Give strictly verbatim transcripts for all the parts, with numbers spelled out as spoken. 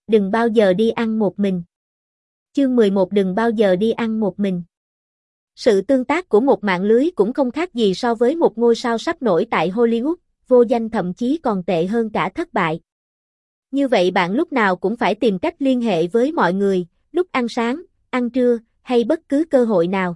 Đừng bao giờ đi ăn một mình. Chương mười một Đừng bao giờ đi ăn một mình. Sự tương tác của một mạng lưới cũng không khác gì so với một ngôi sao sắp nổi tại Hollywood, vô danh thậm chí còn tệ hơn cả thất bại. Như vậy bạn lúc nào cũng phải tìm cách liên hệ với mọi người, lúc ăn sáng, ăn trưa, hay bất cứ cơ hội nào.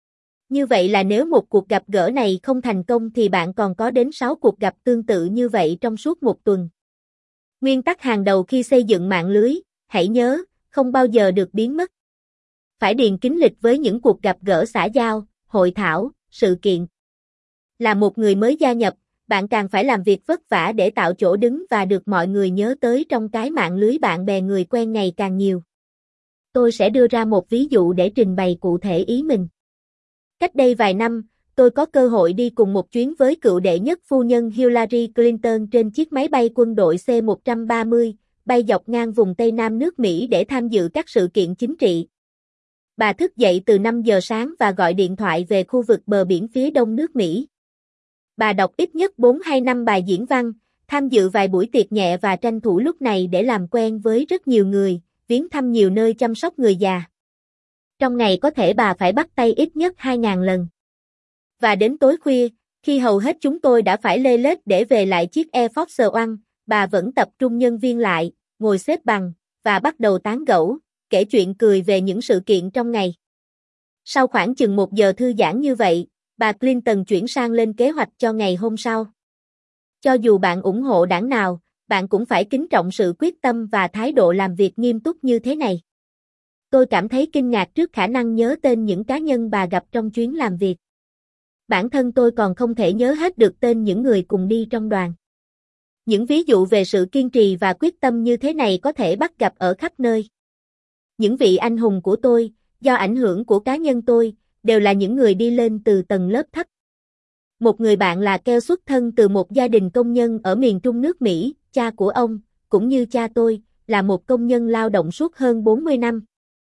Như vậy là nếu một cuộc gặp gỡ này không thành công thì bạn còn có đến sáu cuộc gặp tương tự như vậy trong suốt một tuần. Nguyên tắc hàng đầu khi xây dựng mạng lưới, hãy nhớ, không bao giờ được biến mất. Phải điền kín lịch với những cuộc gặp gỡ xã giao, hội thảo, sự kiện. Là một người mới gia nhập, bạn càng phải làm việc vất vả để tạo chỗ đứng và được mọi người nhớ tới trong cái mạng lưới bạn bè người quen ngày càng nhiều. Tôi sẽ đưa ra một ví dụ để trình bày cụ thể ý mình. Cách đây vài năm, tôi có cơ hội đi cùng một chuyến với cựu đệ nhất phu nhân Hillary Clinton trên chiếc máy bay quân đội C một ba mươi, bay dọc ngang vùng Tây Nam nước Mỹ để tham dự các sự kiện chính trị. Bà thức dậy từ năm giờ sáng và gọi điện thoại về khu vực bờ biển phía đông nước Mỹ. Bà đọc ít nhất bốn hay năm bài diễn văn, tham dự vài buổi tiệc nhẹ và tranh thủ lúc này để làm quen với rất nhiều người, viếng thăm nhiều nơi chăm sóc người già. Trong ngày có thể bà phải bắt tay ít nhất hai nghìn lần. Và đến tối khuya, khi hầu hết chúng tôi đã phải lê lết để về lại chiếc Air Force One, bà vẫn tập trung nhân viên lại, ngồi xếp bằng, và bắt đầu tán gẫu, kể chuyện cười về những sự kiện trong ngày. Sau khoảng chừng một giờ thư giãn như vậy, bà Clinton chuyển sang lên kế hoạch cho ngày hôm sau. Cho dù bạn ủng hộ đảng nào, bạn cũng phải kính trọng sự quyết tâm và thái độ làm việc nghiêm túc như thế này. Tôi cảm thấy kinh ngạc trước khả năng nhớ tên những cá nhân bà gặp trong chuyến làm việc. Bản thân tôi còn không thể nhớ hết được tên những người cùng đi trong đoàn. Những ví dụ về sự kiên trì và quyết tâm như thế này có thể bắt gặp ở khắp nơi. Những vị anh hùng của tôi, do ảnh hưởng của cá nhân tôi, đều là những người đi lên từ tầng lớp thấp. Một người bạn là Keo xuất thân từ một gia đình công nhân ở miền Trung nước Mỹ, cha của ông, cũng như cha tôi, là một công nhân lao động suốt hơn bốn mươi năm.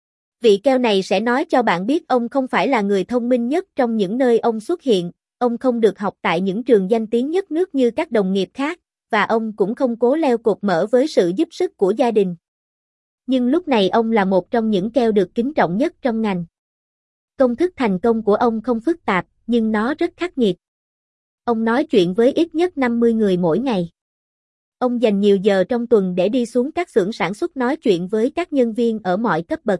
Vị Keo này sẽ nói cho bạn biết ông không phải là người thông minh nhất trong những nơi ông xuất hiện, ông không được học tại những trường danh tiếng nhất nước như các đồng nghiệp khác, và ông cũng không cố leo cột mở với sự giúp sức của gia đình. Nhưng lúc này ông là một trong những Keo được kính trọng nhất trong ngành. Công thức thành công của ông không phức tạp, nhưng nó rất khắc nghiệt. Ông nói chuyện với ít nhất năm mươi người mỗi ngày. Ông dành nhiều giờ trong tuần để đi xuống các xưởng sản xuất nói chuyện với các nhân viên ở mọi cấp bậc.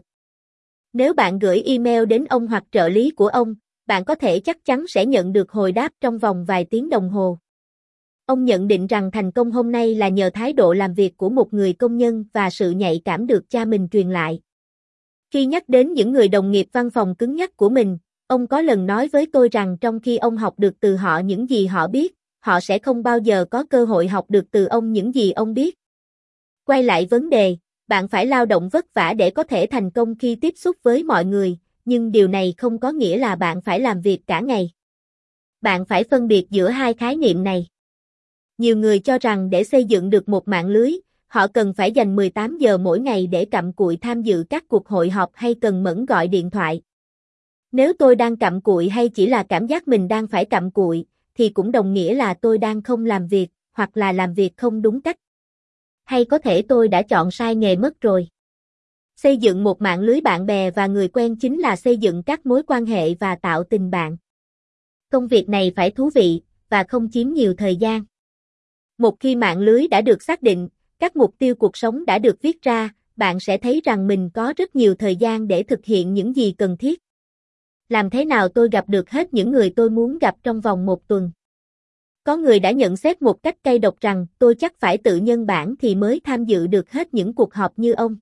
Nếu bạn gửi email đến ông hoặc trợ lý của ông, bạn có thể chắc chắn sẽ nhận được hồi đáp trong vòng vài tiếng đồng hồ. Ông nhận định rằng thành công hôm nay là nhờ thái độ làm việc của một người công nhân và sự nhạy cảm được cha mình truyền lại. Khi nhắc đến những người đồng nghiệp văn phòng cứng nhắc của mình, ông có lần nói với tôi rằng trong khi ông học được từ họ những gì họ biết, họ sẽ không bao giờ có cơ hội học được từ ông những gì ông biết. Quay lại vấn đề, bạn phải lao động vất vả để có thể thành công khi tiếp xúc với mọi người, nhưng điều này không có nghĩa là bạn phải làm việc cả ngày. Bạn phải phân biệt giữa hai khái niệm này. Nhiều người cho rằng để xây dựng được một mạng lưới, họ cần phải dành mười tám giờ mỗi ngày để cặm cụi tham dự các cuộc hội họp hay cần mẫn gọi điện thoại. Nếu tôi đang cặm cụi hay chỉ là cảm giác mình đang phải cặm cụi, thì cũng đồng nghĩa là tôi đang không làm việc, hoặc là làm việc không đúng cách. Hay có thể tôi đã chọn sai nghề mất rồi. Xây dựng một mạng lưới bạn bè và người quen chính là xây dựng các mối quan hệ và tạo tình bạn. Công việc này phải thú vị, và không chiếm nhiều thời gian. Một khi mạng lưới đã được xác định, các mục tiêu cuộc sống đã được viết ra, bạn sẽ thấy rằng mình có rất nhiều thời gian để thực hiện những gì cần thiết. Làm thế nào tôi gặp được hết những người tôi muốn gặp trong vòng một tuần? Có người đã nhận xét một cách cay độc rằng tôi chắc phải tự nhân bản thì mới tham dự được hết những cuộc họp như ông.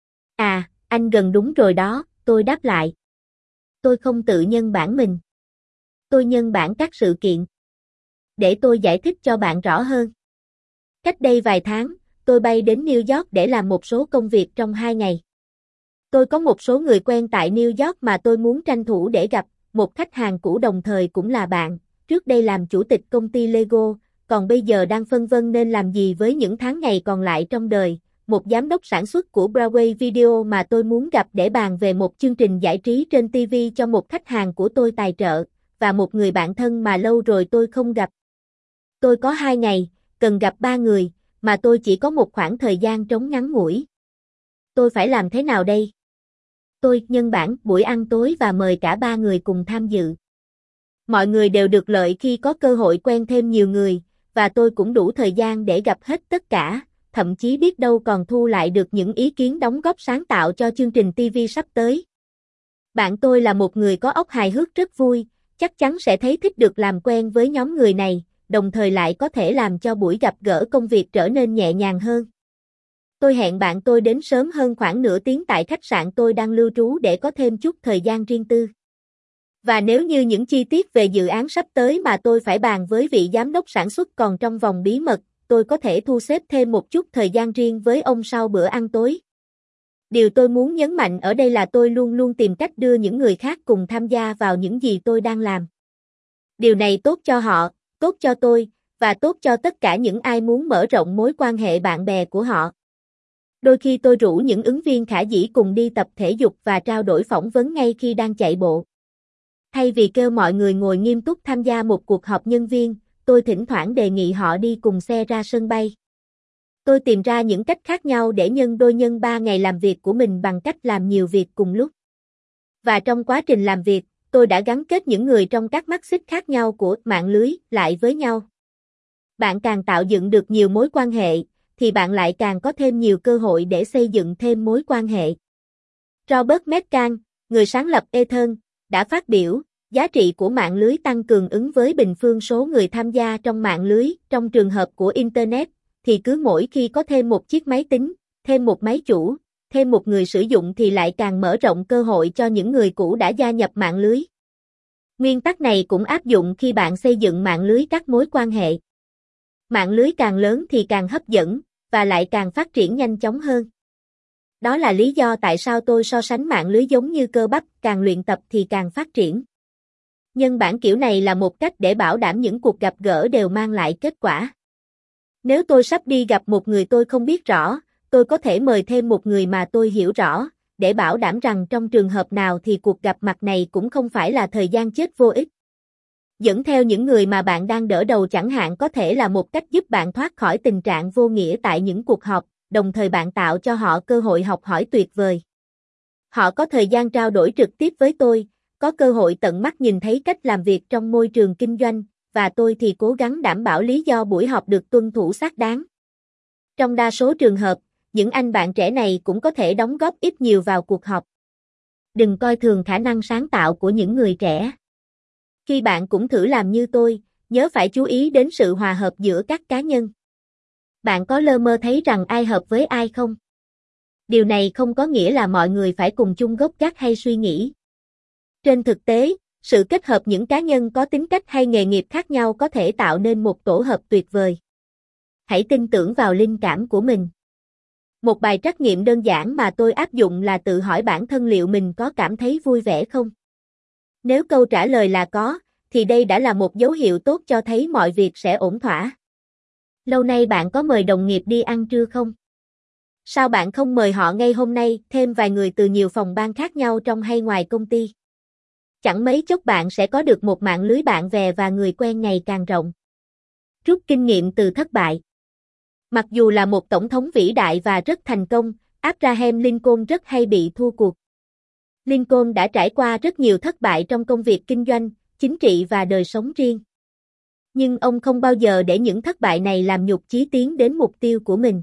À, anh gần đúng rồi đó, tôi đáp lại. Tôi không tự nhân bản mình. Tôi nhân bản các sự kiện. Để tôi giải thích cho bạn rõ hơn. Cách đây vài tháng, tôi bay đến New York để làm một số công việc trong hai ngày. Tôi có một số người quen tại New York mà tôi muốn tranh thủ để gặp, một khách hàng cũ đồng thời cũng là bạn, trước đây làm chủ tịch công ty Lego, còn bây giờ đang phân vân nên làm gì với những tháng ngày còn lại trong đời, một giám đốc sản xuất của Broadway Video mà tôi muốn gặp để bàn về một chương trình giải trí trên ti vi cho một khách hàng của tôi tài trợ, và một người bạn thân mà lâu rồi tôi không gặp. Tôi có hai ngày, cần gặp ba người, mà tôi chỉ có một khoảng thời gian trống ngắn ngủi. tôi phải làm thế nào đây? Tôi nhân bản buổi ăn tối và mời cả ba người cùng tham dự. Mọi người đều được lợi khi có cơ hội quen thêm nhiều người, và tôi cũng đủ thời gian để gặp hết tất cả, thậm chí biết đâu còn thu lại được những ý kiến đóng góp sáng tạo cho chương trình ti vi sắp tới. Bạn tôi là một người có óc hài hước rất vui, chắc chắn sẽ thấy thích được làm quen với nhóm người này, đồng thời lại có thể làm cho buổi gặp gỡ công việc trở nên nhẹ nhàng hơn. Tôi hẹn bạn tôi đến sớm hơn khoảng nửa tiếng tại khách sạn tôi đang lưu trú để có thêm chút thời gian riêng tư. Và nếu như những chi tiết về dự án sắp tới mà tôi phải bàn với vị giám đốc sản xuất còn trong vòng bí mật, tôi có thể thu xếp thêm một chút thời gian riêng với ông sau bữa ăn tối. Điều tôi muốn nhấn mạnh ở đây là tôi luôn luôn tìm cách đưa những người khác cùng tham gia vào những gì tôi đang làm. Điều này tốt cho họ, tốt cho tôi, và tốt cho tất cả những ai muốn mở rộng mối quan hệ bạn bè của họ. Đôi khi tôi rủ những ứng viên khả dĩ cùng đi tập thể dục và trao đổi phỏng vấn ngay khi đang chạy bộ. Thay vì kêu mọi người ngồi nghiêm túc tham gia một cuộc họp nhân viên, tôi thỉnh thoảng đề nghị họ đi cùng xe ra sân bay. Tôi tìm ra những cách khác nhau để nhân đôi nhân ba ngày làm việc của mình bằng cách làm nhiều việc cùng lúc. Và trong quá trình làm việc, tôi đã gắn kết những người trong các mắt xích khác nhau của mạng lưới lại với nhau. Bạn càng tạo dựng được nhiều mối quan hệ, thì bạn lại càng có thêm nhiều cơ hội để xây dựng thêm mối quan hệ. Robert Metcalf, người sáng lập Ethan, đã phát biểu, giá trị của mạng lưới tăng cường ứng với bình phương số người tham gia trong mạng lưới. Trong trường hợp của Internet, thì cứ mỗi khi có thêm một chiếc máy tính, thêm một máy chủ, thêm một người sử dụng thì lại càng mở rộng cơ hội cho những người cũ đã gia nhập mạng lưới. Nguyên tắc này cũng áp dụng khi bạn xây dựng mạng lưới các mối quan hệ. Mạng lưới càng lớn thì càng hấp dẫn, và lại càng phát triển nhanh chóng hơn. Đó là lý do tại sao tôi so sánh mạng lưới giống như cơ bắp, càng luyện tập thì càng phát triển. Nhân bản kiểu này là một cách để bảo đảm những cuộc gặp gỡ đều mang lại kết quả. Nếu tôi sắp đi gặp một người tôi không biết rõ, tôi có thể mời thêm một người mà tôi hiểu rõ, để bảo đảm rằng trong trường hợp nào thì cuộc gặp mặt này cũng không phải là thời gian chết vô ích. Dẫn theo những người mà bạn đang đỡ đầu chẳng hạn có thể là một cách giúp bạn thoát khỏi tình trạng vô nghĩa tại những cuộc họp, đồng thời bạn tạo cho họ cơ hội học hỏi tuyệt vời. Họ có thời gian trao đổi trực tiếp với tôi, có cơ hội tận mắt nhìn thấy cách làm việc trong môi trường kinh doanh, và tôi thì cố gắng đảm bảo lý do buổi họp được tuân thủ xác đáng. Trong đa số trường hợp, những anh bạn trẻ này cũng có thể đóng góp ít nhiều vào cuộc họp. Đừng coi thường khả năng sáng tạo của những người trẻ. Khi bạn cũng thử làm như tôi, nhớ phải chú ý đến sự hòa hợp giữa các cá nhân. Bạn có lơ mơ thấy rằng ai hợp với ai không? Điều này không có nghĩa là mọi người phải cùng chung gốc gác hay suy nghĩ. Trên thực tế, sự kết hợp những cá nhân có tính cách hay nghề nghiệp khác nhau có thể tạo nên một tổ hợp tuyệt vời. Hãy tin tưởng vào linh cảm của mình. Một bài trắc nghiệm đơn giản mà tôi áp dụng là tự hỏi bản thân liệu mình có cảm thấy vui vẻ không? Nếu câu trả lời là có, thì đây đã là một dấu hiệu tốt cho thấy mọi việc sẽ ổn thỏa. Lâu nay bạn có mời đồng nghiệp đi ăn trưa không? Sao bạn không mời họ ngay hôm nay, thêm vài người từ nhiều phòng ban khác nhau trong hay ngoài công ty? Chẳng mấy chốc bạn sẽ có được một mạng lưới bạn bè và người quen ngày càng rộng. Rút kinh nghiệm từ thất bại. Mặc dù là một tổng thống vĩ đại và rất thành công, Abraham Lincoln rất hay bị thua cuộc. Lincoln đã trải qua rất nhiều thất bại trong công việc kinh doanh, chính trị và đời sống riêng. Nhưng ông không bao giờ để những thất bại này làm nhụt chí tiến đến mục tiêu của mình.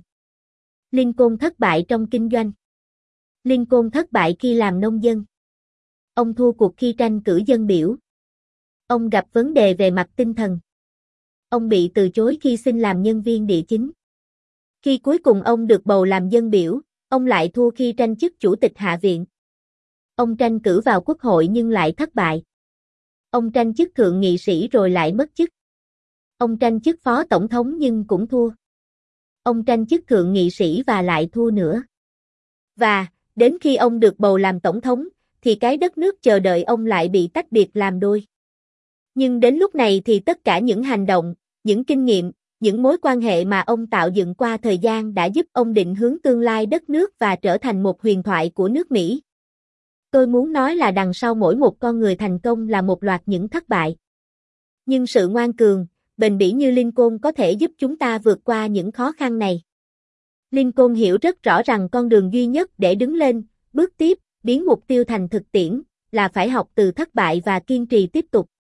Lincoln thất bại trong kinh doanh. Lincoln thất bại khi làm nông dân. Ông thua cuộc khi tranh cử dân biểu. Ông gặp vấn đề về mặt tinh thần. Ông bị từ chối khi xin làm nhân viên địa chính. Khi cuối cùng ông được bầu làm dân biểu, ông lại thua khi tranh chức chủ tịch Hạ viện. Ông tranh cử vào quốc hội nhưng lại thất bại. Ông tranh chức thượng nghị sĩ rồi lại mất chức. Ông tranh chức phó tổng thống nhưng cũng thua. Ông tranh chức thượng nghị sĩ và lại thua nữa. Và, đến khi ông được bầu làm tổng thống, thì cái đất nước chờ đợi ông lại bị tách biệt làm đôi. Nhưng đến lúc này thì tất cả những hành động, những kinh nghiệm, những mối quan hệ mà ông tạo dựng qua thời gian đã giúp ông định hướng tương lai đất nước và trở thành một huyền thoại của nước Mỹ. Tôi muốn nói là đằng sau mỗi một con người thành công là một loạt những thất bại. Nhưng sự ngoan cường, bền bỉ như Lincoln có thể giúp chúng ta vượt qua những khó khăn này. Lincoln hiểu rất rõ rằng con đường duy nhất để đứng lên, bước tiếp, biến mục tiêu thành thực tiễn, là phải học từ thất bại và kiên trì tiếp tục.